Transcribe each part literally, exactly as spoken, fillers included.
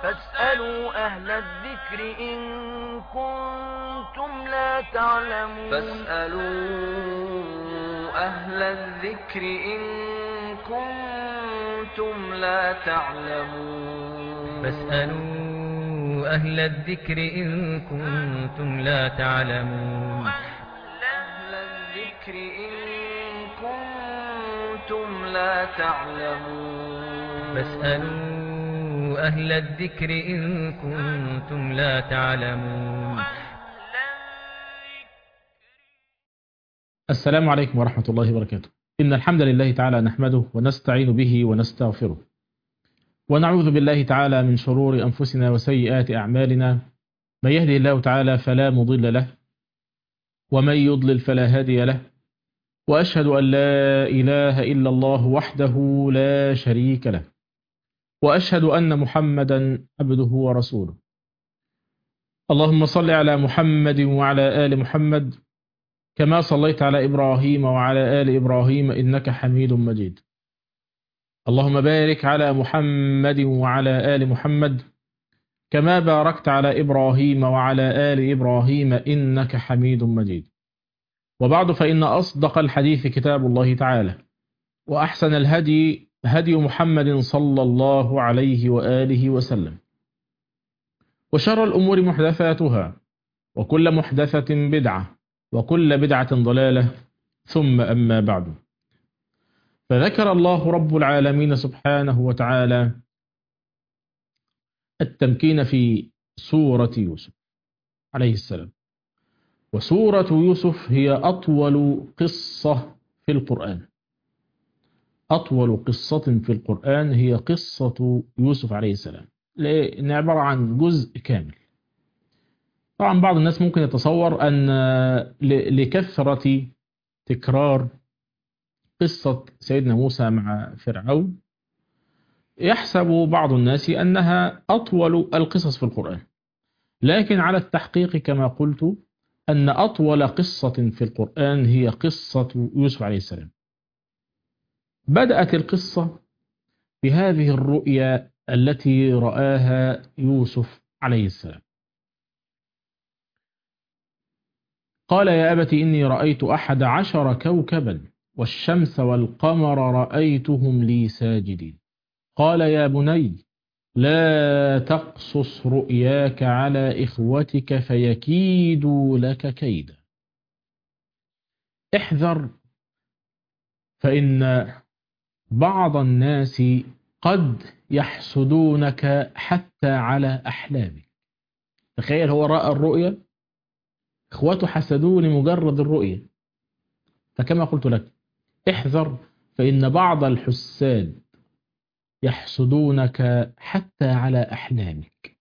فاسألوا أهل الذكر إن كنتم لا تعلمون فاسألوا أهل الذكر إن كنتم لا تعلمون فاسألوا أهل الذكر إن كنتم لا تعلمون أهل الذكر إن كنتم لا تعلمون فاسألوا أهل الذكر إن كنتم لا تعلمون. السلام عليكم ورحمة الله وبركاته. إن الحمد لله تعالى نحمده ونستعين به ونستغفره، ونعوذ بالله تعالى من شرور أنفسنا وسيئات أعمالنا. من يهده الله تعالى فلا مضل له، ومن يضلل فلا هادي له، وأشهد أن لا إله إلا الله وحده لا شريك له، وأشهد أن محمدا عبده ورسوله. اللهم صل على محمد وعلى آل محمد كما صليت على إبراهيم وعلى آل إبراهيم إنك حميد مجيد. اللهم بارك على محمد وعلى آل محمد كما باركت على إبراهيم وعلى آل إبراهيم إنك حميد مجيد. وبعد، فإن أصدق الحديث كتاب الله تعالى، وأحسن الهدي هدي محمد صلى الله عليه وآله وسلم، وشر الأمور محدثاتها، وكل محدثة بدعة، وكل بدعة ضلالة، ثم أما بعد. فذكر الله رب العالمين سبحانه وتعالى التمكين في سورة يوسف عليه السلام. وسورة يوسف هي أطول قصة في القرآن. أطول قصة في القرآن هي قصة يوسف عليه السلام، لأنها عبارة عن جزء كامل. طبعا بعض الناس ممكن يتصور أن لكثرة تكرار قصة سيدنا موسى مع فرعون يحسب بعض الناس أنها أطول القصص في القرآن، لكن على التحقيق كما قلت أن أطول قصة في القرآن هي قصة يوسف عليه السلام. بدأت القصة بهذه الرؤيا التي رآها يوسف عليه السلام. قال: يا أبت إني رأيت أحد عشر كوكبا والشمس والقمر رأيتهم لي ساجدين. قال: يا بني لا تقصص رؤياك على إخوتك فيكيدوا لك كيدا. احذر، فإن بعض الناس قد يحسدونك حتى على أحلامك. تخيل، هو رأى الرؤيا، إخوته حسدوه لمجرد الرؤية. فكما قلت لك، احذر، فإن بعض الحساد يحسدونك حتى على أحلامك.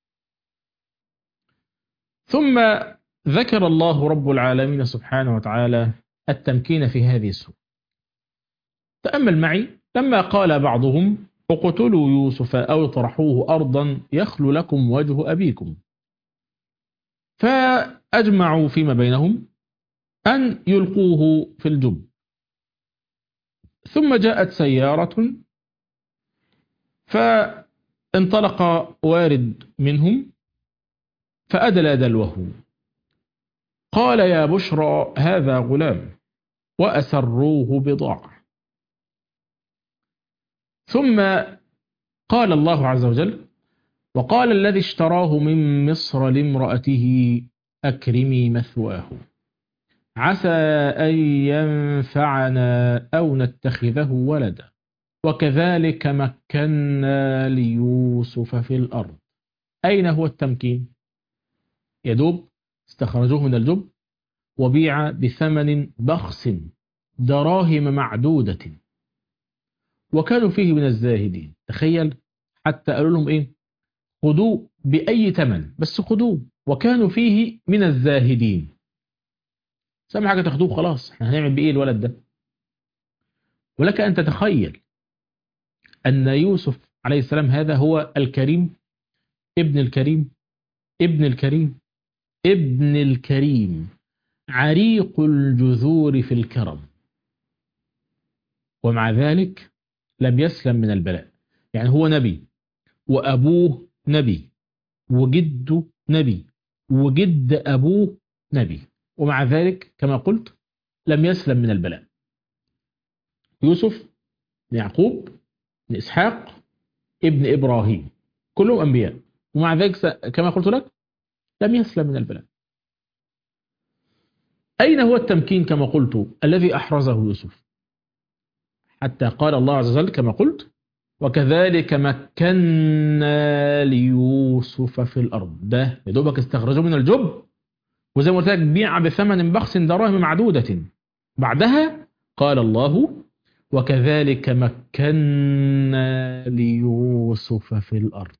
ثم ذكر الله رب العالمين سبحانه وتعالى التمكين في هذه السورة. تأمل معي لما قال بعضهم: اقتلوا يوسف أو اطرحوه أرضا يخل لكم وجه أبيكم. فأجمعوا فيما بينهم أن يلقوه في الجب. ثم جاءت سيارة فانطلق وارد منهم فأدلى دلوه. قال: يا بشرى هذا غلام، وأسروه بضاعة. ثم قال الله عز وجل: وقال الذي اشتراه من مصر لامرأته أكرمي مثواه عسى أن ينفعنا أو نتخذه ولدا وكذلك مكنا ليوسف في الأرض. أين هو التمكين؟ يدوب استخرجوه من الجب وبيع بثمن بخس دراهم معدودة، وكانوا فيه من الزاهدين. تخيل، حتى قالوا لهم إيه؟ خذوه بأي ثمن، بس خذوه، وكانوا فيه من الزاهدين. سامع حاجة تاخدوه خلاص، احنا هنعمل بإيه الولد ده؟ ولك أن تتخيل أن يوسف عليه السلام هذا هو الكريم، ابن الكريم، ابن الكريم، ابن الكريم، عريق الجذور في الكرم، ومع ذلك لم يسلم من البلاء. يعني هو نبي وأبوه نبي وجده نبي وجد أبوه نبي، ومع ذلك كما قلت لم يسلم من البلاء. يوسف بن يعقوب بن إسحاق ابن إبراهيم كلهم أنبياء، ومع ذلك كما قلت لك لم يسلم من البلاء. أين هو التمكين كما قلت الذي أحرزه يوسف؟ حتى قال الله عز وجل كما قلت: وكذلك مكنا ليوسف في الأرض. ده يدوبك استخرجوا من الجب، وزي ما قلت لك بيع بثمن بخس دراهم معدودة. بعدها قال الله: وكذلك مكنا ليوسف في الأرض.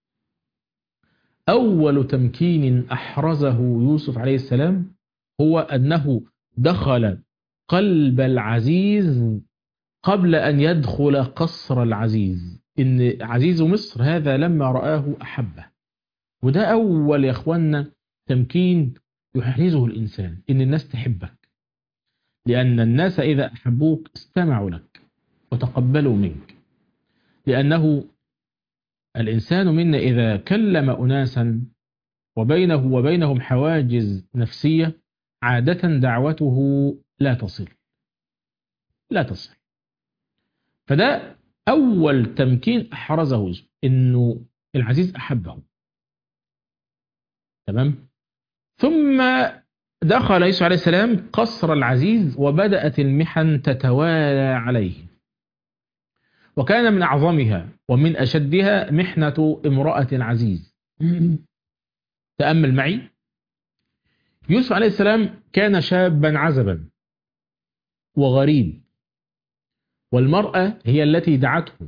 أول تمكين أحرزه يوسف عليه السلام هو أنه دخل قلب العزيز قبل أن يدخل قصر العزيز. إن عزيز مصر هذا لما رآه أحبه. وده أول يا أخوانا تمكين يحرزه الإنسان، إن الناس تحبك، لأن الناس إذا أحبوك استمعوا لك وتقبلوا منك. لأنه الإنسان منا إذا كلم أناسا وبينه وبينهم حواجز نفسية عادة دعوته لا تصل لا تصل. فده أول تمكين أحرزه، إنه العزيز أحبه. تمام. ثم دخل يوسف عليه السلام قصر العزيز وبدأت المحن تتوالى عليه، وكان من أعظمها ومن أشدها محنة امرأة العزيز. تأمل معي. يوسف عليه السلام كان شابا عزبا وغريب، والمرأة هي التي دعته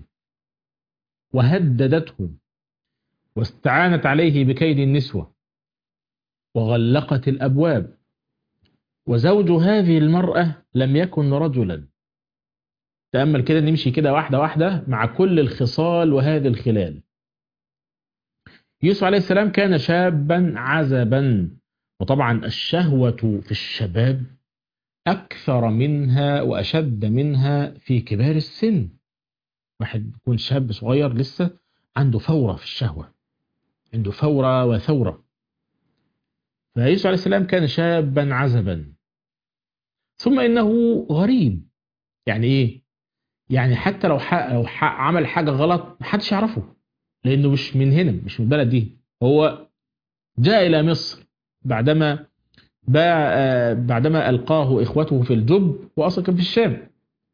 وهددته واستعانت عليه بكيد النسوة وغلقت الأبواب، وزوج هذه المرأة لم يكن رجلا. تأمل كده، نمشي كده واحدة واحدة مع كل الخصال وهذه الخلال. يوسف عليه السلام كان شابا عزبا، وطبعا الشهوة في الشباب أكثر منها وأشد منها في كبار السن. واحد يكون شاب صغير لسه عنده فورة في الشهوة، عنده فورة وثورة. فيوسف عليه السلام كان شابا عزبا، ثم إنه غريب. يعني إيه؟ يعني حتى لو, حق لو حق عمل حاجة غلط محدش يعرفه، لأنه مش من هنا، مش من البلد دي. هو جاء إلى مصر بعدما بعدما ألقاه إخوته في الجب، وأصلا كان في الشام.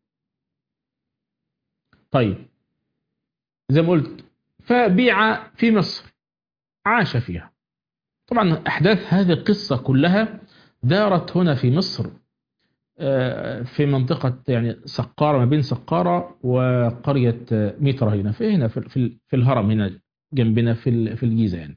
طيب زي ما قلت، فبيع في مصر، عاش فيها. طبعا أحداث هذه القصة كلها دارت هنا في مصر، في منطقة يعني سقارة، ما بين سقارة وقرية ميترا هنا في هنا في, في الهرم هنا جنبنا في في الجيزة يعني.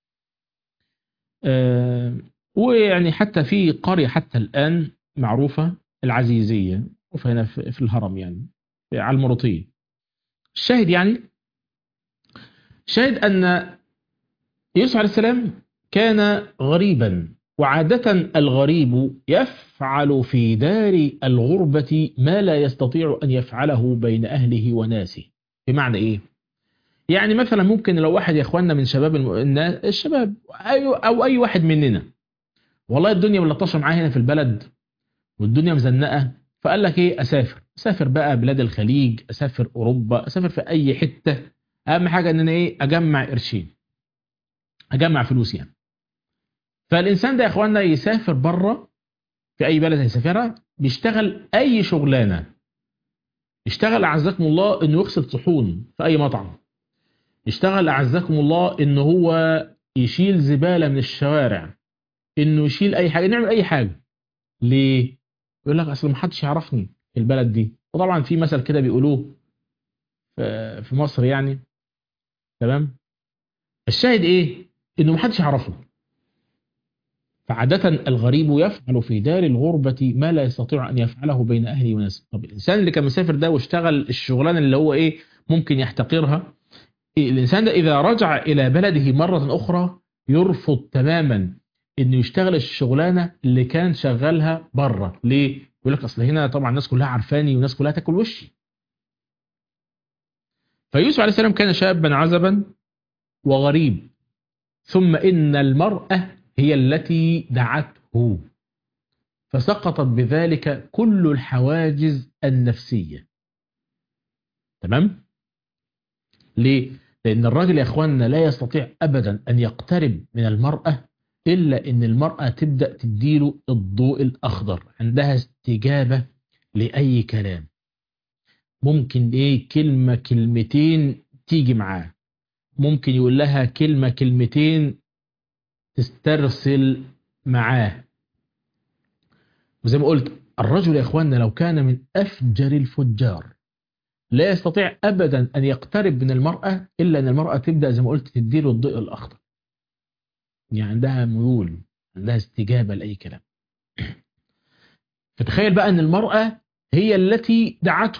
ويعني حتى في قرية حتى الآن معروفة، العزيزية، وهنا في, في الهرم يعني على المروطية. الشاهد يعني شاهد أن يوسف عليه السلام كان غريبا، وعادة الغريب يفعل في دار الغربة ما لا يستطيع أن يفعله بين أهله وناسه. بمعنى إيه؟ يعني مثلا ممكن لو واحد يا إخواننا من شباب الناس الشباب أو أي واحد مننا، والله الدنيا ملطشة معاه هنا في البلد والدنيا مزنقة، فقال لك إيه؟ أسافر أسافر بقى بلاد الخليج، أسافر أوروبا، أسافر في أي حتة. أهم حاجة أن أنا إيه؟ أجمع قرشين، أجمع فلوس يعني. فالإنسان ده يا إخواننا يسافر بره في أي بلد هيسافرها، بيشتغل أي شغلانة، يشتغل أعزكم الله إنه يغسل صحون في أي مطعم، يشتغل أعزكم الله إنه هو يشيل زبالة من الشوارع، إنه يشيل أي حاجة، نعمل أي حاجة. ليه؟ يقول لك أصل ما حدش يعرفني في البلد دي. وطبعا في مثل كده بيقولوه في مصر يعني. تمام. الشاهد إيه؟ إنه ما حدش يعرفه. فعادة الغريب يفعل في دار الغربة ما لا يستطيع أن يفعله بين أهله وناسه. طب الإنسان اللي كان مسافر ده واشتغل الشغلانة اللي هو إيه ممكن يحتقرها، الإنسان ده إذا رجع إلى بلده مرة أخرى يرفض تماما إنه يشتغل الشغلانة اللي كان شغالها بره. ليه؟ يقول لك أصل هنا طبعا الناس كلها عارفاني والناس كلها تاكل وشي. فيوسف عليه السلام كان شابا عزبا وغريب، ثم إن المرأة هي التي دعته، فسقطت بذلك كل الحواجز النفسية. تمام؟ ليه؟ لأن الراجل يا أخواننا لا يستطيع أبدا أن يقترب من المرأة إلا أن المرأة تبدأ تديله الضوء الأخضر، عندها استجابة لأي كلام. ممكن إيه كلمة كلمتين تيجي معاه، ممكن يقول لها كلمة كلمتين تسترسل معاه. وزي ما قلت الرجل يا أخواننا لو كان من أفجر الفجار لا يستطيع أبدا أن يقترب من المرأة إلا أن المرأة تبدأ زي ما قلت تديله الضوء الأخضر، يعني عندها ميول، عندها استجابة لأي كلام. فتخيل بقى أن المرأة هي التي دعته،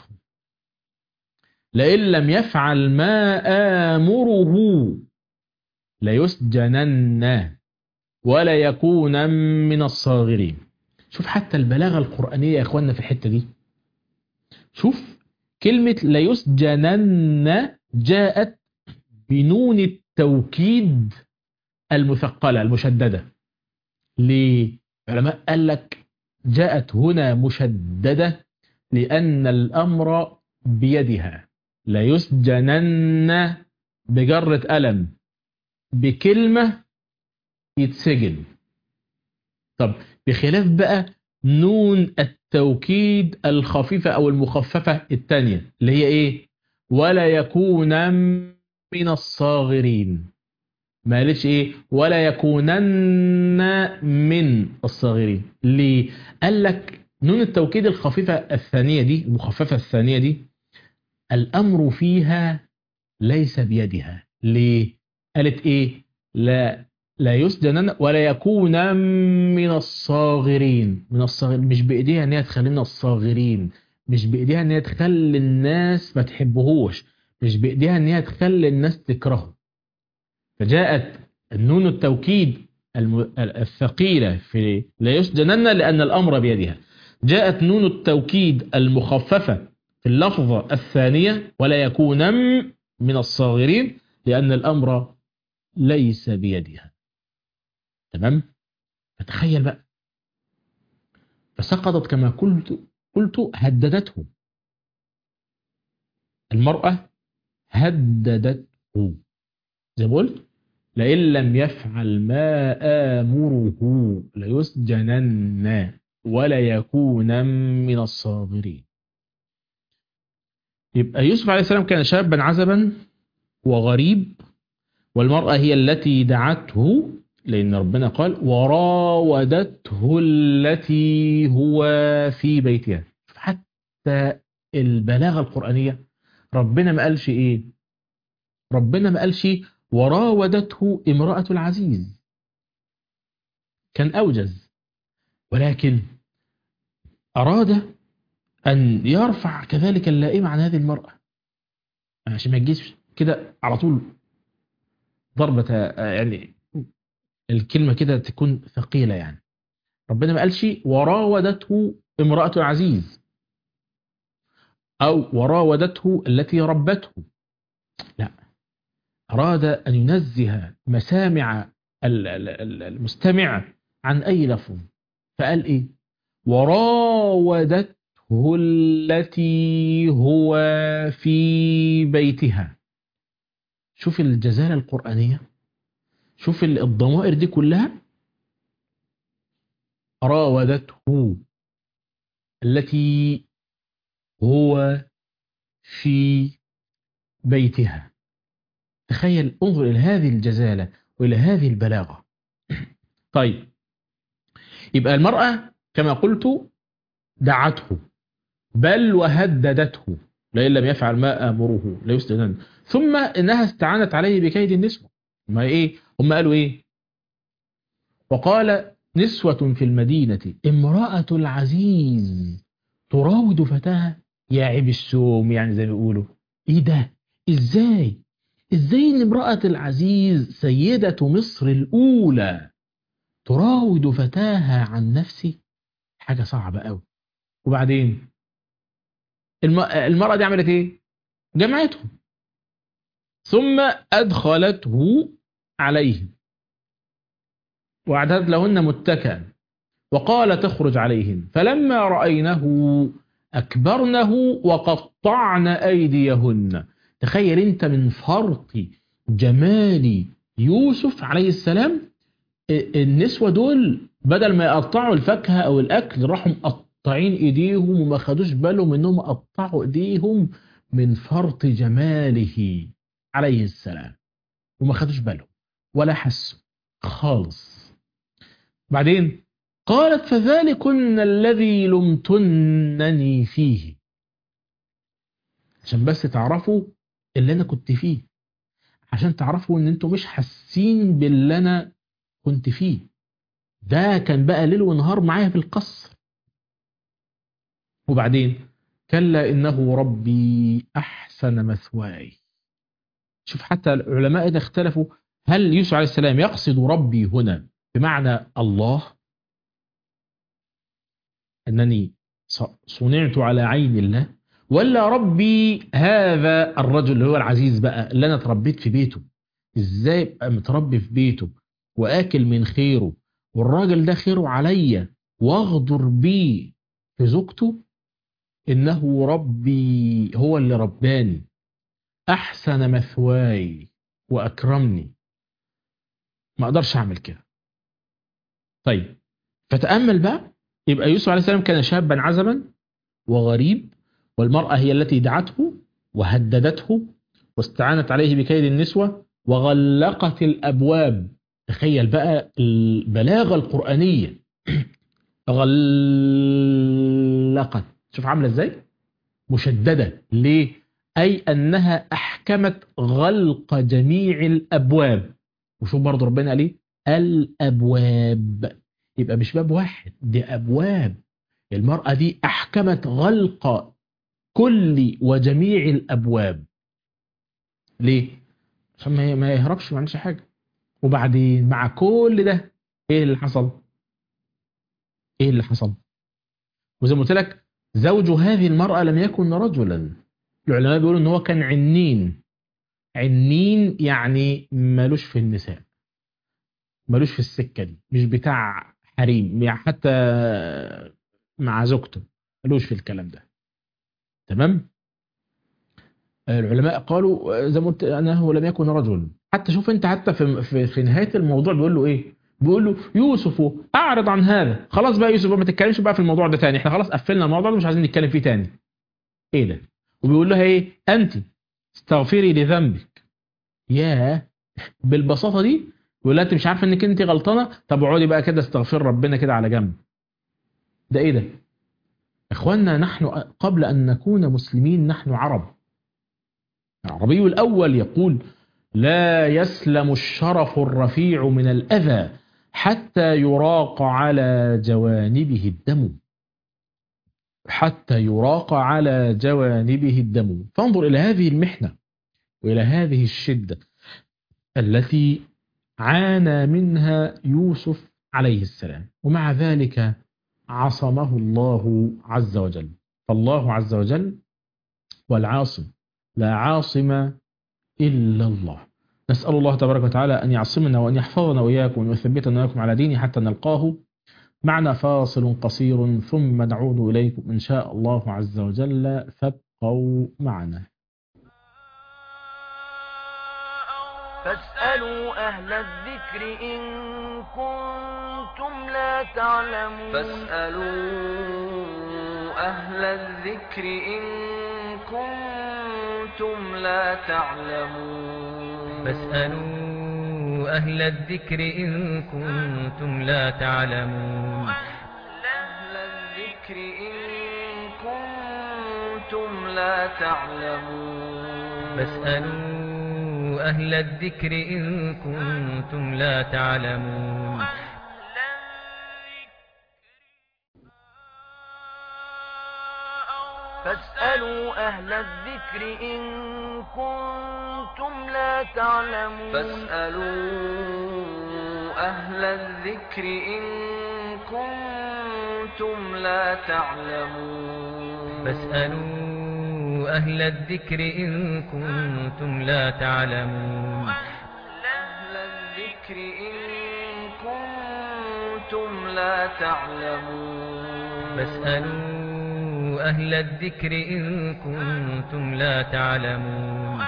لئن لم يفعل ما آمره ليسجنن ولا يكون من الصاغرين. شوف حتى البلاغة القرآنية يا أخواننا في الحتة دي. شوف كلمة ليسجنن جاءت بنون التوكيد المثقلة المشددة. ليه؟ علماء قال لك جاءت هنا مشددة لأن الأمر بيدها. ليسجنن بجرة ألم، بكلمة يتسجن. طب بخلاف بقى نون التوكيد الخفيفة أو المخففة الثانية اللي هي إيه؟ ولا يكون من الصاغرين. ما قالتش إيه؟ ولا يكونن من الصاغرين. ليه؟ قال لك نون التوكيد الخفيفة الثانية دي المخففة الثانية دي الأمر فيها ليس بيدها. ليه؟ قالت إيه؟ لا لا يسجنن ولا يكون من الصاغرين. من الصاغرين مش بإيديها ان هي تخلينا الصاغرين، مش بإيديها ان هي تخلي الناس ما تحبهوش، مش بإيديها ان هي تخلي الناس تكرهه. فجاءت النون التوكيد الثقيلة في لا يسجنن لأن الأمر بيدها. جاءت نون التوكيد المخففة في اللفظة الثانية ولا يكون من الصاغرين لأن الأمر ليس بيدها. تمام؟ فتخيل بقى، فسقطت كما قلت قلت هددته. المرأة هددته زي ما قلت لئن لم يفعل ما آمره ليسجنن ولا يكون من الصاغرين. يبقى يوسف عليه السلام كان شابا عزبا وغريب، والمرأة هي التي دعته لأن ربنا قال وراودته التي هو في بيتها. حتى البلاغة القرآنية ربنا ما قالش إيه؟ ربنا ما قالش وراودته امرأة العزيز، كان أوجز، ولكن أراد أن يرفع كذلك اللائمة عن هذه المرأة عشان ما تجيش كده على طول ضربة، يعني الكلمة كده تكون ثقيلة. يعني ربنا ما قالش وراودته امرأة العزيز أو وراودته التي ربته، لا، أراد أن ينزه مسامع المستمع عن أي لفظ، فقال إيه؟ وراودته التي هو في بيتها. شوف الجزالة القرآنية، شوف الضمائر دي كلها. راودته التي هو في بيتها. تخيل، انظر إلى هذه الجزالة وإلى هذه البلاغة. طيب، يبقى المرأة كما قلت دعته بل وهددته لئن لم يفعل ما آمره ليسجنن، ثم إنها استعانت عليه بكيد النسوة. ما إيه؟ هم قالوا إيه؟ وقال نسوة في المدينة امرأة العزيز تراود فتاها. يا عيب السوم، يعني زي ما بيقولوا إيه ده؟ إزاي؟ إزاي إن امرأة العزيز سيدة مصر الأولى تراود فتاها عن نفسي؟ حاجة صعبة قوي. وبعدين المرأة دي عملت إيه؟ جمعته ثم أدخلته عليه. وأعددت لهن متكئا وقال تخرج عليهن فلما رأينه أكبرنه وقطعن أيديهن. تخيل أنت من فرط جمال يوسف عليه السلام، النسوة دول بدل ما يقطعوا الفاكهة أو الأكل راحوا مقطعين إيديهم وما خدوش بالهم إنهم قطعوا إيديهم من فرط جماله عليه السلام، وما خدوش بالهم ولا حسوا خالص. بعدين قالت فذلكن الذي لمتنني فيه، عشان بس تعرفوا اللي أنا كنت فيه، عشان تعرفوا إن أنتوا مش حاسين باللي أنا كنت فيه. ده كان بقى ليل ونهار معايا في القصر. وبعدين كلا إنه ربي أحسن مثواي. شوف حتى العلماء إذا اختلفوا هل يوسف عليه السلام يقصد ربي هنا بمعنى الله، أنني صنعت على عين الله، ولا ربي هذا الرجل اللي هو العزيز بقى اللي أنا تربيت في بيته، إزاي أبقى متربي في بيته وآكل من خيره والراجل ده خيره عليا واغدر بيه في زوجته. إنه ربي هو اللي رباني أحسن مثواي وأكرمني، ما أقدرش أعمل كده. طيب فتأمل بقى، يبقى يوسف عليه السلام كان شابا عزبا وغريب، والمرأة هي التي دعته وهددته واستعانت عليه بكيد النسوة وغلقت الأبواب. تخيل بقى البلاغة القرآنية، غلقت، شوف عاملة ازاي مشددة. ليه؟ أي أنها أحكمت غلق جميع الأبواب. وشوف برضو ربنا قال ايه؟ الأبواب، يبقى مش باب واحد، دي أبواب. المرأة دي أحكمت غلق كل وجميع الأبواب. ليه؟ عشان ما يهربش ما عندش حاجة. وبعدين مع كل ده ايه اللي حصل؟ ايه اللي حصل؟ وزي ما قلت لك زوج هذه المرأة لم يكن رجلا. العلماء بيقولوا ان هو كان عنين. عنين يعني مالوش في النساء، مالوش في السكة دي، مش بتاع حريم، يعني حتى مع زوجته مالوش في الكلام ده. تمام؟ العلماء قالوا زي ما قلت انه لم يكن رجل. حتى شوف انت حتى في في, في نهاية الموضوع بيقول له ايه؟ بيقول له يوسف اعرض عن هذا، خلاص بقى يوسف ما تتكلمش بقى في الموضوع ده تاني، احنا خلاص قفلنا الموضوع ده مش عايزين نتكلم فيه تاني. ايه ده؟ وبيقول لها ايه؟ انت استغفري لذنبك. ياه، بالبساطة دي بيقول لها انت مش عارفه انك انت غلطانه، طب اقعدي بقى كده استغفر ربنا كده على جنب. ده ايه ده؟ اخواننا نحن قبل ان نكون مسلمين نحن عرب. العربي الأول يقول لا يسلم الشرف الرفيع من الأذى حتى يراق على جوانبه الدم، حتى يراق على جوانبه الدم. فانظر إلى هذه المحنة وإلى هذه الشدة التي عانى منها يوسف عليه السلام، ومع ذلك عصمه الله عز وجل. فالله عز وجل والعاصم، لا عاصم إلا الله. نسأل الله تبارك وتعالى أن يعصمنا وأن يحفظنا وإياكم وأن يثبتنا وإياكم على دينه حتى نلقاه. معنا فاصل قصير ثم نعود إليكم إن شاء الله عز وجل، فابقوا معنا. فاسألوا أهل الذكر إن كنتم لا تعلمون. فاسألوا أهل الذكر إن كنتم لا تعلمون. فاسألوا أهل الذكر إن كنتم لا تعلمون. أهل الذكر إن كنتم لا تعلمون. فاسألوا أهل الذكر إن كنتم لا تعلمون. فاسألوا أهل الذكر إن كنتم لا تعلمون. فاسألوا أهل الذكر إن كنتم لا تعلمون. فاسألوا أهل الذكر إن كنتم لا تعلمون. أهل الذكر إن كنتم كنتم لا تعلمون فاسألوا أهل الذكر إن كنتم لا تعلمون.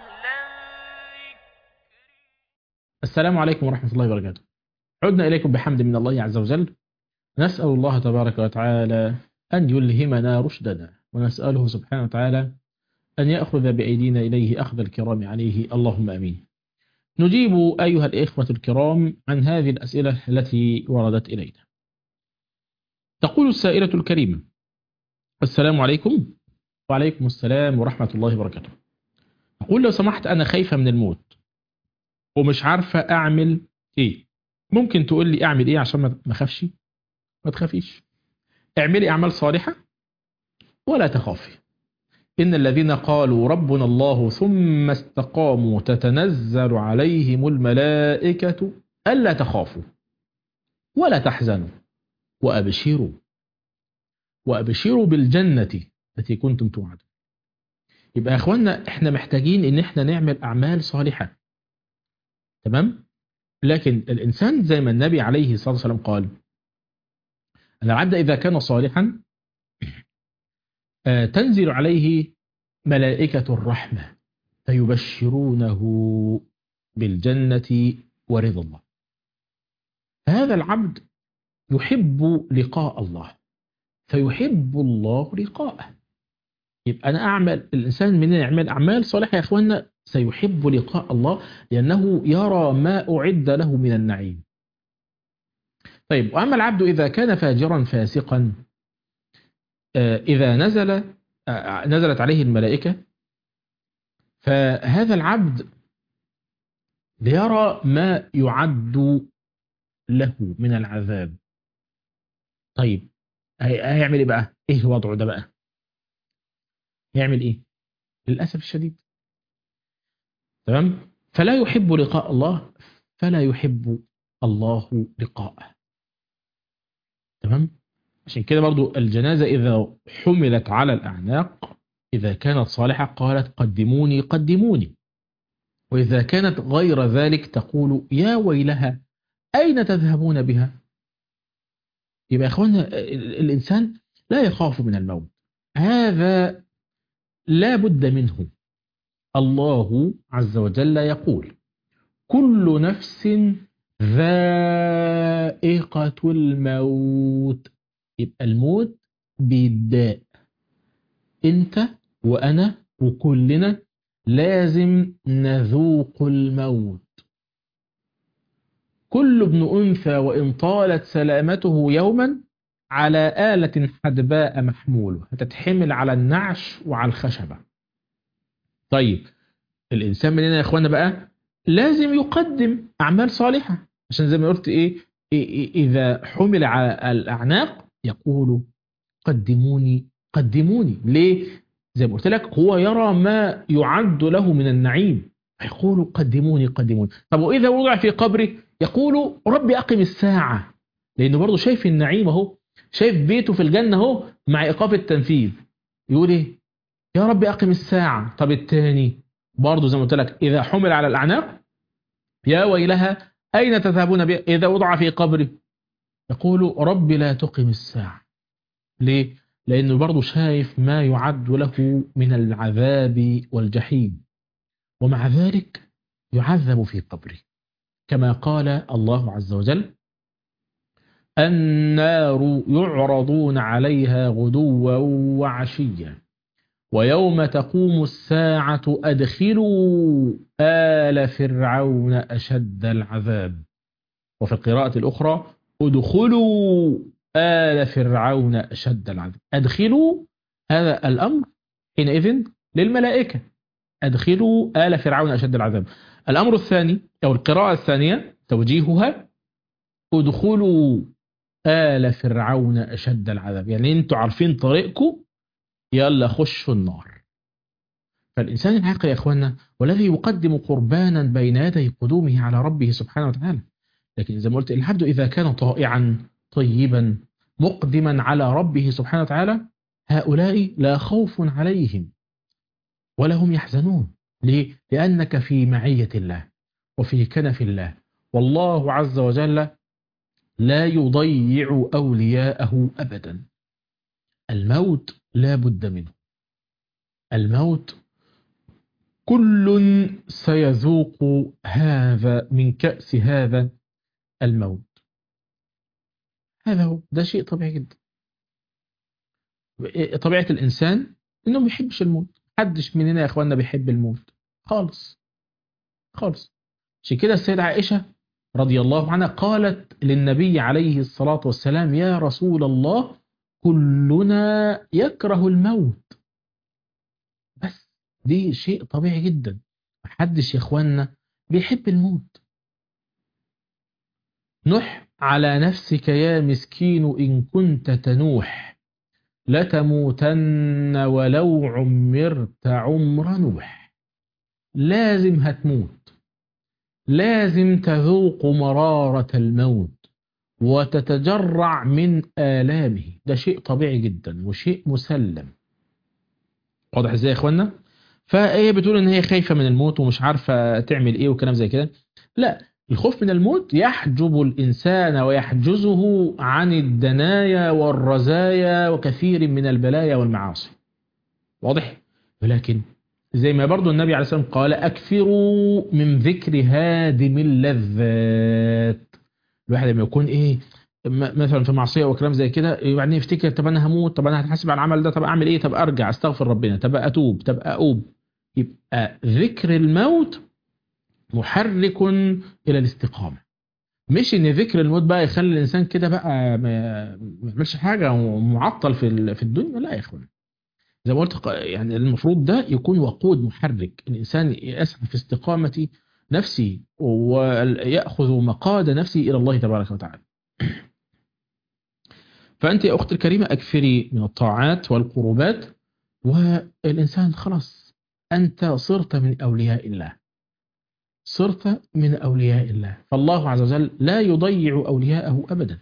السلام عليكم ورحمة الله وبركاته. عدنا إليكم بحمد من الله عز وجل. نسأل الله تبارك وتعالى أن يلهمنا رشدنا، ونسأله سبحانه وتعالى أن يأخذ بأيدينا إليه أخذ الكرام عليه، اللهم أمين. نجيب أيها الإخوة الكرام عن هذه الأسئلة التي وردت إلينا. تقول السائلة الكريمة: السلام عليكم. وعليكم السلام ورحمة الله وبركاته. أقول لو سمحت أنا خايفة من الموت ومش عارفة أعمل إيه، ممكن تقول لي أعمل إيه عشان ما أخافش؟ ما تخافيش، اعملي أعمال صالحة ولا تخافي. إن الذين قالوا ربنا الله ثم استقاموا تتنزل عليهم الملائكة ألا تخافوا ولا تحزنوا وأبشروا وأبشروا بالجنة التي كنتم توعدون. يبقى يا أخوانا إحنا محتاجين إن إحنا نعمل أعمال صالحة، تمام؟ لكن الإنسان زي ما النبي عليه الصلاة والسلام قال: أن العبد إذا كان صالحا تنزل عليه ملائكة الرحمة فيبشرونه بالجنة ورضا الله. هذا العبد يحب لقاء الله فيحب الله لقاءه. يبقى أنا أعمل، الإنسان من يعمل أعمال صالحة يا أخوانا سيحب لقاء الله لأنه يرى ما أعد له من النعيم. طيب، وأما العبد إذا كان فاجرا فاسقا، إذا نزل نزلت عليه الملائكة فهذا العبد ليرى ما يعد له من العذاب. طيب هيعمل إيه بقى؟ إيه وضعه ده بقى؟ يعمل إيه؟ للأسف الشديد، تمام؟ فلا يحب لقاء الله فلا يحب الله لقاءه، تمام؟ عشان كده برضو الجنازة إذا حملت على الأعناق إذا كانت صالحة قالت قدموني قدموني، وإذا كانت غير ذلك تقول يا ويلها أين تذهبون بها؟ يبقى يا أخوانا الإنسان لا يخاف من الموت، هذا لا بد منه. الله عز وجل يقول: كل نفس ذائقة الموت. يبقى الموت بيداء، انت وانا وكلنا لازم نذوق الموت. كل ابن انثى وان طالت سلامته يوما على آلة حدباء محمول، هتتحمل على النعش وعلى الخشبة. طيب الانسان مننا يا اخوانا بقى لازم يقدم اعمال صالحة، عشان زي ما قلت ايه, إيه اذا حمل على الاعناق يقول قدموني قدموني. ليه؟ زي ما قلت لك هو يرى ما يعد له من النعيم يقول قدموني قدموني. طب وإذا وضع في قبره يقول ربي أقم الساعة، لأنه برضه شايف النعيم اهو، شايف بيته في الجنة اهو مع إيقاف التنفيذ، يقول إيه؟ يا ربي أقم الساعة. طب الثاني برضه زي ما قلت لك إذا حمل على الأعناق يا ويلها أين تذهبون بها؟ إذا وضع في قبره يقول ربي لا تقم الساعة. ليه؟ لأنه برضه شايف ما يعد له من العذاب والجحيم، ومع ذلك يعذب في قبره، كما قال الله عز وجل: النار يعرضون عليها غدوا وعشيا ويوم تقوم الساعة أدخلوا آل فرعون أشد العذاب. وفي القراءة الأخرى ادخلوا آل فرعون أشد العذاب. أدخلوا هذا الأمر حينئذ للملائكة، أدخلوا آل فرعون أشد العذاب. الأمر الثاني أو القراءة الثانية توجيهها ادخلوا آل فرعون أشد العذاب، يعني أنتوا عارفين طريقكم يلا خشوا النار. فالإنسان العاقل يا أخوانا والذي يقدم قربانا بين يدي قدومه على ربه سبحانه وتعالى. لكن زي ما قلت العبد إذا كان طائعا طيبا مقدما على ربه سبحانه وتعالى هؤلاء لا خوف عليهم ولا هم يحزنون. ليه؟ لأنك في معية الله وفي كنف الله، والله عز وجل لا يضيع أولياءه أبدا. الموت لا بد منه. الموت كل سيذوق هذا من كأس هذا الموت. هذا هو، ده شيء طبيعي جدا. طبيعة الإنسان إنه ما بيحبش الموت. محدش مننا يا إخواننا بيحب الموت خالص خالص. عشان كده السيدة عائشة رضي الله عنها قالت للنبي عليه الصلاة والسلام: يا رسول الله، كلنا يكره الموت. بس دي شيء طبيعي جدا. محدش يا إخواننا بيحب الموت. نح على نفسك يا مسكين إن كنت تنوح، لتموتن ولو عمرت عمر نوح. لازم هتموت، لازم تذوق مرارة الموت وتتجرع من آلامه. ده شيء طبيعي جدا وشيء مسلم. واضح ازاي يا اخوانا؟ فهي بتقول ان هي خايفة من الموت ومش عارفة تعمل ايه وكلام زي كده. لا، الخوف من الموت يحجب الإنسان ويحجزه عن الدنايا والرزايا وكثير من البلايا والمعاصي. واضح؟ ولكن زي ما برضو النبي عليه الصلاة والسلام قال: أكثروا من ذكر هادم اللذات. الواحد لما يكون إيه مثلا في معصية وكلام زي كده، يعني يفتكر: طب أنا هموت، طب أنا هتحاسب على العمل ده، طب أعمل إيه، طب أرجع أستغفر ربنا، طب أتوب، طب أؤوب. يبقى ذكر الموت محرك إلى الاستقامة. مش ان ذكر الموت بقى يخلي الانسان كده بقى ما يعملش حاجه ومعطل في في الدنيا. لا يا اخوان، زي ما قلت يعني المفروض ده يكون وقود محرك. الانسان يسعى في استقامه نفسه ويأخذ مقاد نفسه الى الله تبارك وتعالى. فانت يا اختي الكريمه اكثري من الطاعات والقربات، والانسان خلاص انت صرت من اولياء الله، صرت من أولياء الله. فالله عز وجل لا يضيع أولياءه أبدا.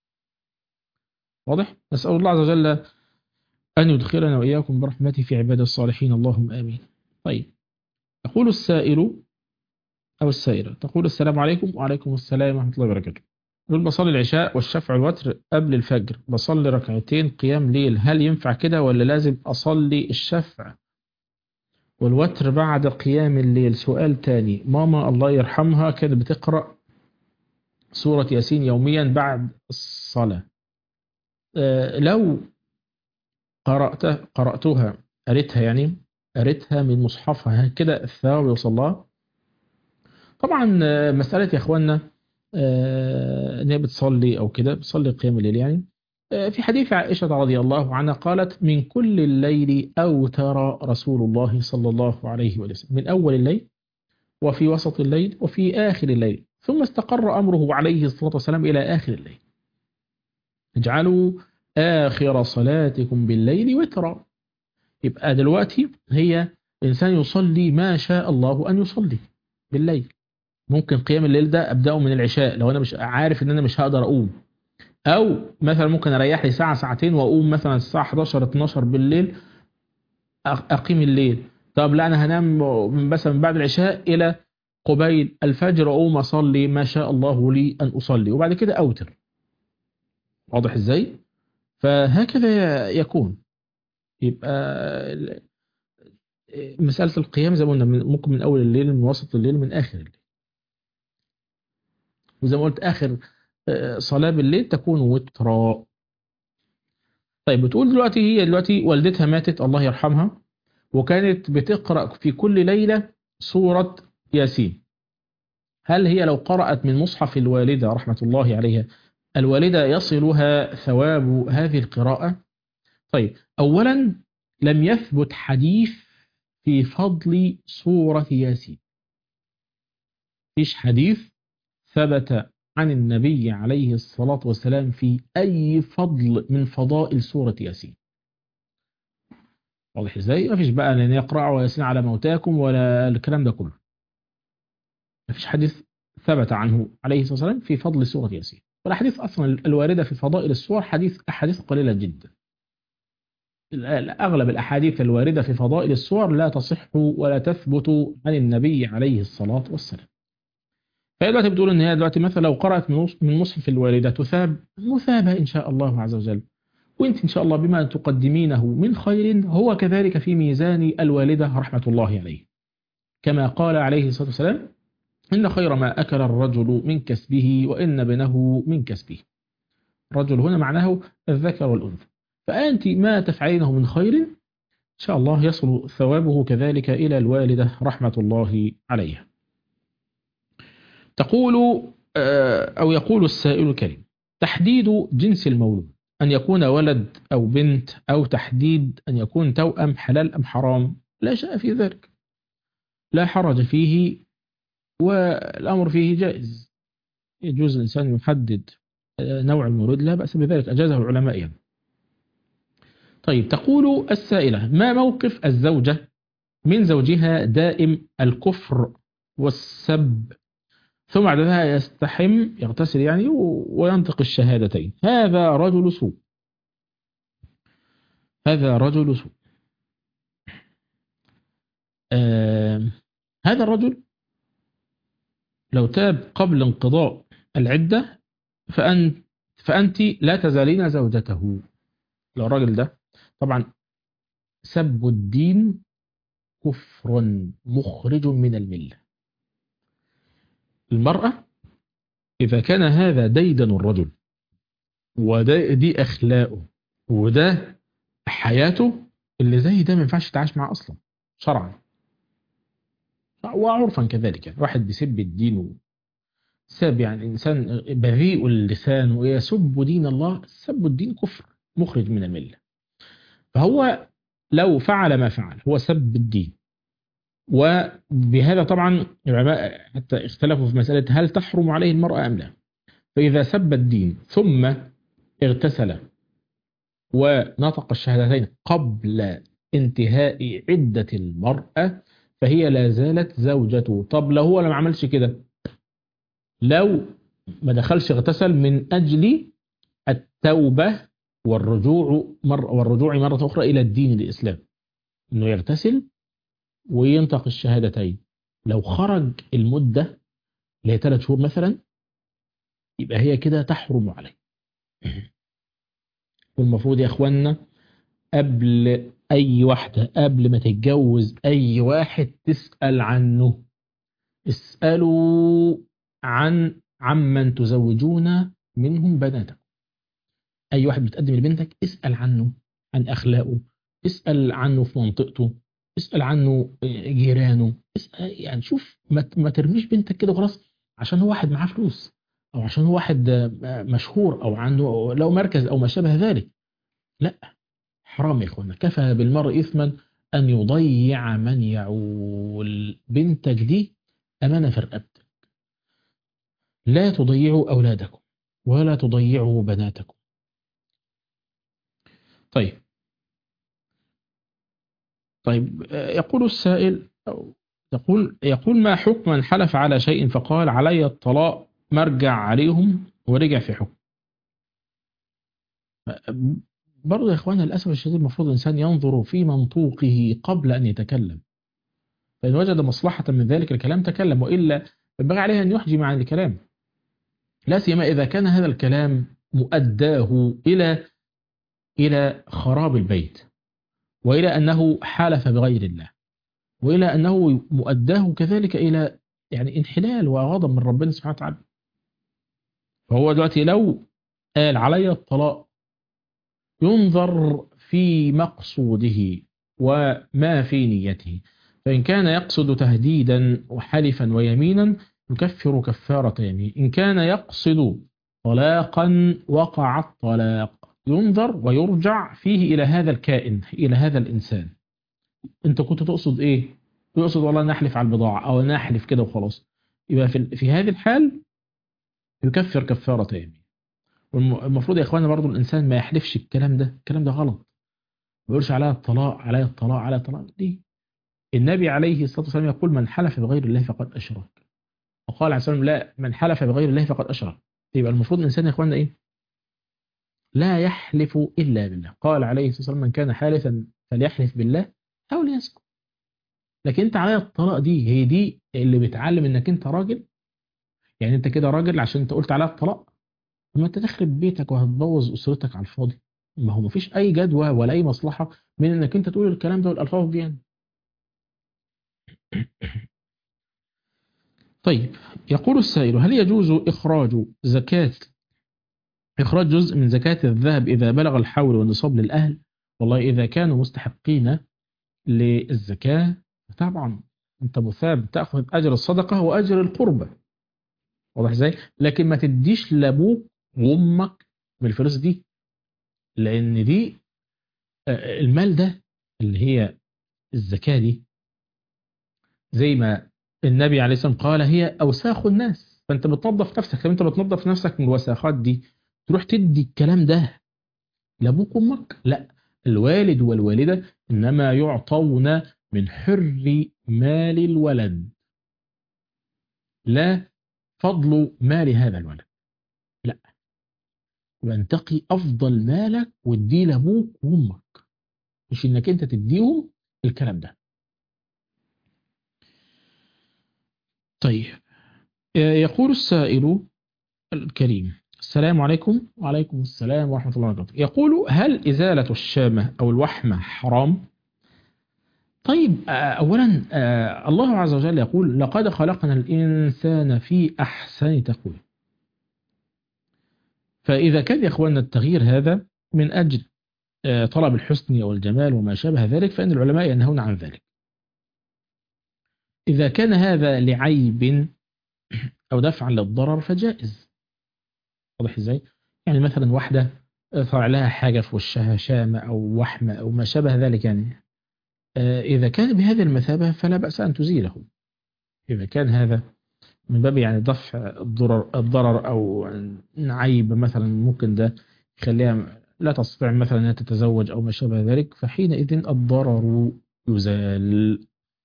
واضح؟ نسأل الله عز وجل أن يدخلنا وإياكم برحمته في عباد الصالحين، اللهم آمين. طيب، يقول السائل أو السائلة، تقول: السلام عليكم. وعليكم السلام ورحمة الله وبركاته. يقول: بصلي العشاء والشفع والوتر قبل الفجر، بصلي ركعتين قيام ليل، هل ينفع كده ولا لازم أصلي الشفع والوتر بعد قيام الليل؟ سؤال تاني: ماما الله يرحمها كانت بتقرأ سورة ياسين يوميا بعد الصلاة. أه لو قرأت قرأتها قريتها يعني قريتها من مصحفها كده الثواب يوصل لها؟ طبعا أه مسألة يا اخوانا أه ان هي بتصلي او كده بتصلي قيام الليل يعني أه في حديث عائشة رضي الله عنها قالت: من كل الليل أوتر رسول الله صلى الله عليه وسلم، من أول الليل وفي وسط الليل وفي آخر الليل، ثم استقر أمره عليه الصلاة والسلام إلى آخر الليل. اجعلوا آخر صلاتكم بالليل وترا. يبقى دلوقتي هي إنسان يصلي ما شاء الله أن يصلي بالليل. ممكن قيام الليل ده أبدأه من العشاء لو أنا مش عارف إن أنا مش هقدر أقوم، أو مثلا ممكن أريح لي ساعة ساعتين وأقوم مثلا الساعة حداشر اتناشر بالليل أقيم الليل. طب لا، أنا هنام مثلا من بعد العشاء إلى قبيل الفجر أقوم أصلي ما شاء الله لي أن أصلي، وبعد كده أوتر. واضح إزاي؟ فهكذا يكون. يبقى مسألة القيام زي ما قلنا ممكن من أول الليل، من وسط الليل، من آخر الليل. وزي ما قلت آخر صلاة بالليل تكون وترا. طيب، بتقول دلوقتي هي دلوقتي والدتها ماتت الله يرحمها، وكانت بتقرأ في كل ليلة سورة ياسين. هل هي لو قرأت من مصحف الوالدة رحمة الله عليها الوالدة يصلها ثواب هذه القراءة؟ طيب، أولا لم يثبت حديث في فضل سورة ياسين. فيش حديث ثبت عن النبي عليه الصلاة والسلام في أي فضل من فضائل سورة ياسين. واضح ازاي؟ ما فيش بقى لأن يقرأوا ياسين على موتاكم ولا الكلام ده كله. ما فيش حديث ثبت عنه عليه الصلاة والسلام في فضل سورة ياسين. والأحاديث أصلا الواردة في فضائل السور حديث أحاديث قليلة جدا. أغلب الأحاديث الواردة في فضائل السور لا تصح ولا تثبت عن النبي عليه الصلاة والسلام. فهي دلوقتي بتقول ان هي دلوقتي مثلا لو قرأت من مص- من مصحف الوالدة تثاب مثابة ان شاء الله عز وجل، وانت ان شاء الله بما تقدمينه من خير هو كذلك في ميزان الوالدة رحمة الله عليه، كما قال عليه الصلاة والسلام: إن خير ما أكل الرجل من كسبه وإن ابنه من كسبه. رجل هنا معناه الذكر والأنثى، فأنت ما تفعلينه من خير إن شاء الله يصل ثوابه كذلك إلى الوالدة رحمة الله عليها. تقول أو يقول السائل الكريم: تحديد جنس المولود أن يكون ولد أو بنت، أو تحديد أن يكون توأم، حلال أم حرام؟ لا شيء في ذلك، لا حرج فيه، والأمر فيه جائز، يجوز الإنسان يحدد نوع المولود، لا بأس بذلك، أجازه العلماء يعني. طيب، تقول السائلة: ما موقف الزوجة من زوجها دائم الكفر والسب، ثم بعدها يستحم يغتسل يعني وينطق الشهادتين؟ هذا رجل سوء، هذا رجل سوء. آه هذا الرجل لو تاب قبل انقضاء العدة فأنت, فأنت لا تزالين زوجته. لو الراجل ده طبعا سب الدين كفر مخرج من الملة. المرأة إذا كان هذا ديدن الرجل وده دي أخلاقه وده حياته، اللي زي ده ما ينفعش يتعايش معاه أصلا شرعا وعرفا كذلك. يعني واحد بيسب الدين سب، يعني إنسان بذيء اللسان ويسب دين الله، سب الدين كفر مخرج من الملة. فهو لو فعل ما فعل هو سب الدين، وبهذا طبعا العلماء حتى اختلفوا في مسألة هل تحرم عليه المرأة أم لا. فإذا سب الدين ثم اغتسل ونطق الشهادتين قبل انتهاء عدة المرأة فهي لا زالت زوجته. طب لو هو لما عملش كده، لو ما دخلش اغتسل من أجل التوبة والرجوع مرة والرجوع مرة أخرى إلى الدين الإسلام، إنه يغتسل وينطق الشهادتين، لو خرج المدة اللي هي ثلاث شهور مثلا يبقى هي كده تحرم عليه. والمفروض يا اخوانا قبل اي واحدة قبل ما تتجوز اي واحد تسأل عنه، اسألوا عن عمن تزوجون منهم بناتكم. اي واحد بتقدم لبنتك اسأل عنه، عن اخلاقه، اسأل عنه في منطقته، اسأل عنه جيرانه، اسأل يعني شوف، ما ترميش بنتك كده خلاص عشان هو واحد معاه فلوس او عشان هو واحد مشهور او عنده لو مركز او ما شابه ذلك. لا، حرام يا اخوانا، كفى بالمرء اثما ان يضيع من يعول. بنتك دي امانه في رقبتك، لا تضيعوا اولادكم ولا تضيعوا بناتكم. طيب طيب يقول السائل أو يقول يقول ما حكم من حلف على شيء فقال علي الطلاق مرجع عليهم ورجع في حكم؟ برضه يا اخوانا للاسف الشديد المفروض الانسان ينظر في منطوقه قبل ان يتكلم، فان وجد مصلحه من ذلك الكلام تكلم، والا ينبغي عليه ان يحجم عن الكلام، لا سيما اذا كان هذا الكلام مؤداه الى الى خراب البيت، والى انه حالف بغير الله، والى انه مؤداه كذلك الى يعني انحلال وغضب من ربنا سبحانه وتعالى. فهو دلوقتي لو قال علي الطلاق ينظر في مقصوده وما في نيته، فإن كان يقصد تهديدا وحلفا ويمينا يكفر كفارة يمين، إن كان يقصد طلاقا وقع الطلاق ينظر ويرجع فيه إلى هذا الكائن، إلى هذا الإنسان. أنت كنت تقصد إيه؟ يقصد والله نحلف على البضاعة أو نحلف كده وخلاص، يبقى في, في هذه الحال يكفر كفارة يمين. والمفروض يا إخوانا برضو الإنسان ما يحلفش الكلام ده، الكلام ده غلط، ما يقولش عليها الطلاق عليها الطلاق عليها الطلاق. ليه؟ النبي عليه الصلاة والسلام يقول من حلف بغير الله فقد أشرك، وقال عليه الصلاة والسلام لا، من حلف بغير الله فقد أشرك. يبقى المفروض الإنسان يا إخوانا إيه؟ لا يحلف إلا بالله. قال عليه الصلاة والسلام من كان حالفا فليحلف بالله أو ليسكت. لكن أنت عليها الطلاق دي هي دي اللي بتعلم إنك أنت راجل، يعني انت كده راجل عشان انت قلت عليها الطلاق؟ ما انت تخرب بيتك وهتبوظ اسرتك على الفاضي. ما هو مفيش اي جدوى ولا اي مصلحة من انك انت تقول الكلام ده والالفاظ دي يعني. طيب، يقول السائل: هل يجوز اخراج زكاة اخراج جزء من زكاة الذهب اذا بلغ الحول والنصاب للاهل؟ والله اذا كانوا مستحقين للزكاة طبعا انت مثاب تأخذ اجر الصدقة واجر القربة، واضح ازاي؟ لكن ما تديش لابوك وامك من الفلوس دي، لان دي آه، المال ده اللي هي الزكاة دي، زي ما النبي عليه الصلاة والسلام قال هي أوساخ الناس. فأنت بتنظف نفسك. طب أنت بتنظف نفسك من الوساخات دي تروح تدي الكلام ده لأبوك وأمك؟ لا، الوالد والوالدة إنما يعطون من حر مال الولد، لا فضل مال هذا الولد. لا، وانتقي أفضل مالك واديه لأبوك وأمك، مش إنك أنت تديهم الكلام ده. طيب، يقول السائل الكريم: السلام عليكم. وعليكم السلام ورحمة الله وبركاته. يقول: هل إزالة الشامة أو الوحمة حرام؟ طيب، أولا الله عز وجل يقول: لقد خلقنا الإنسان في أحسن تقويم. فإذا كان يا أخواننا التغيير هذا من أجل طلب الحسن والجمال وما شابه ذلك فإن العلماء ينهون عن ذلك. إذا كان هذا لعيب أو دفعا للضرر فجائز. واضح ازاي؟ يعني مثلا واحدة طلع لها حاجة في وشها، شامة أو وحمة أو ما شابه ذلك يعني، إذا كان بهذه المثابة فلا بأس أن تزيله. إذا كان هذا من باب يعني دفع الضرر الضرر أو عيب مثلا ممكن ده يخليها لا تستطيع مثلا أن تتزوج أو ما شابه ذلك، فحينئذ الضرر يزال.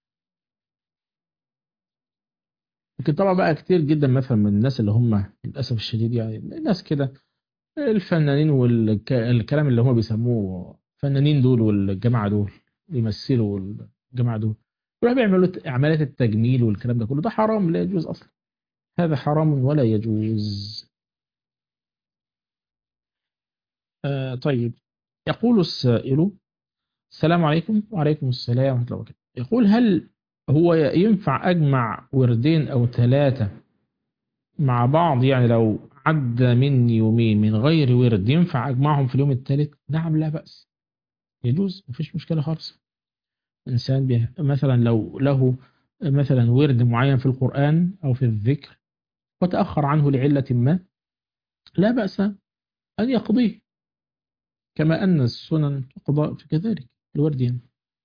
لكن طبعا بقى كتير جدا مثلا من الناس اللي هم للأسف الشديد يعني الناس كده الفنانين والكلام اللي هم بيسموه فنانين دول والجماعة دول يمثلوا الجماعة دول يروحوا بيعملوا أعمالات التجميل والكلام ده كله، ده حرام لا يجوز أصلا. هذا حرام ولا يجوز. آه طيب، يقول السائل: السلام عليكم. وعليكم السلام ورحمة الله وبركاته. يقول: هل هو ينفع أجمع وردين أو ثلاثة مع بعض؟ يعني لو عدى مني يومين من غير ورد ينفع أجمعهم في اليوم الثالث؟ نعم، لا بأس، يجوز، مفيش مشكلة خالص. إنسان به مثلا لو له مثلا ورد معين في القرآن أو في الذكر وتأخر عنه لعلة ما، لا بأس أن يقضيه، كما أن السنن تقضى في كذلك الورد يعني.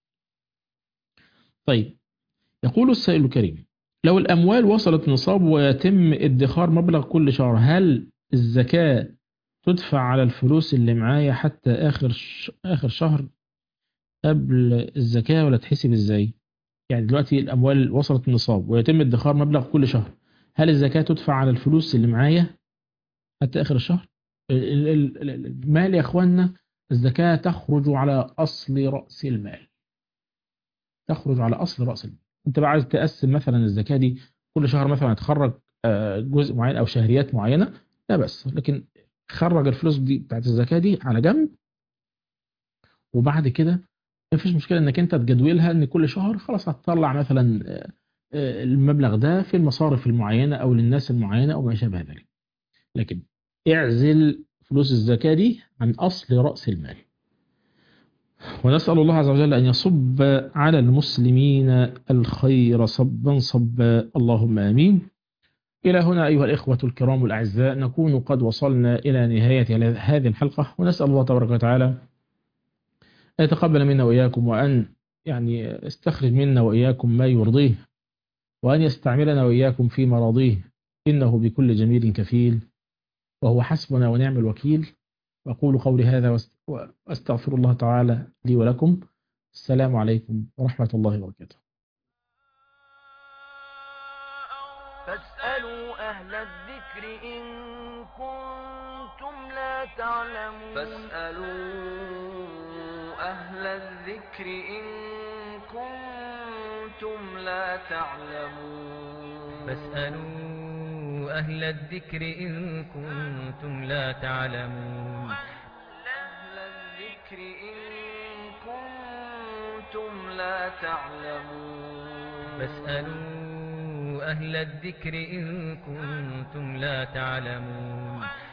طيب، يقول السائل الكريم: لو الأموال وصلت نصاب ويتم ادخار مبلغ كل شهر، هل الزكاة تدفع على الفلوس اللي معايا حتى آخر ش... آخر شهر قبل الزكاة، ولا تحسب إزاي؟ يعني دلوقتي الأموال وصلت النصاب ويتم ادخار مبلغ كل شهر، هل الزكاة تدفع على الفلوس اللي معايا حتى آخر الشهر؟ ال- ال- ال- المال يا أخوانا الزكاة تخرج على أصل رأس المال، تخرج على أصل رأس المال. أنت بقى عايز تقسم مثلا الزكاة دي كل شهر مثلا تخرج آه، جزء معين أو شهريات معينة، لا بس، لكن خرج الفلوس دي بتاعت الزكاة دي على جنب، وبعد كده مفيش مشكلة انك انت تجدولها ان كل شهر خلاص هتطلع مثلا آه، آه، المبلغ ده في المصارف المعينة او للناس المعينة او ما شابه ذلك، لكن اعزل فلوس الزكاة دي عن اصل رأس المال. ونسأل الله عز وجل ان يصب على المسلمين الخير صبا صبا، اللهم امين. إلى هنا أيها الإخوة الكرام الأعزاء نكون قد وصلنا إلى نهاية هذه الحلقة، ونسأل الله تبارك وتعالى أن يتقبل منا وإياكم، وأن يعني استخرج منا وإياكم ما يرضيه، وأن يستعملنا وإياكم في مراضيه، إنه بكل جميل كفيل، وهو حسبنا ونعم الوكيل. وأقول قولي هذا وأستغفر الله تعالى لي ولكم. السلام عليكم ورحمة الله وبركاته. فاسألوا أهل الذكر إن كنتم لا تعلمون فاسألوا أهل الذكر إن كنتم لا تعلمون فاسألوا أهل الذكر إن كنتم لا تعلمون أهل الذكر إن كنتم لا تعلمون فاسألوا أهل الذكر إن كنتم لا تعلمون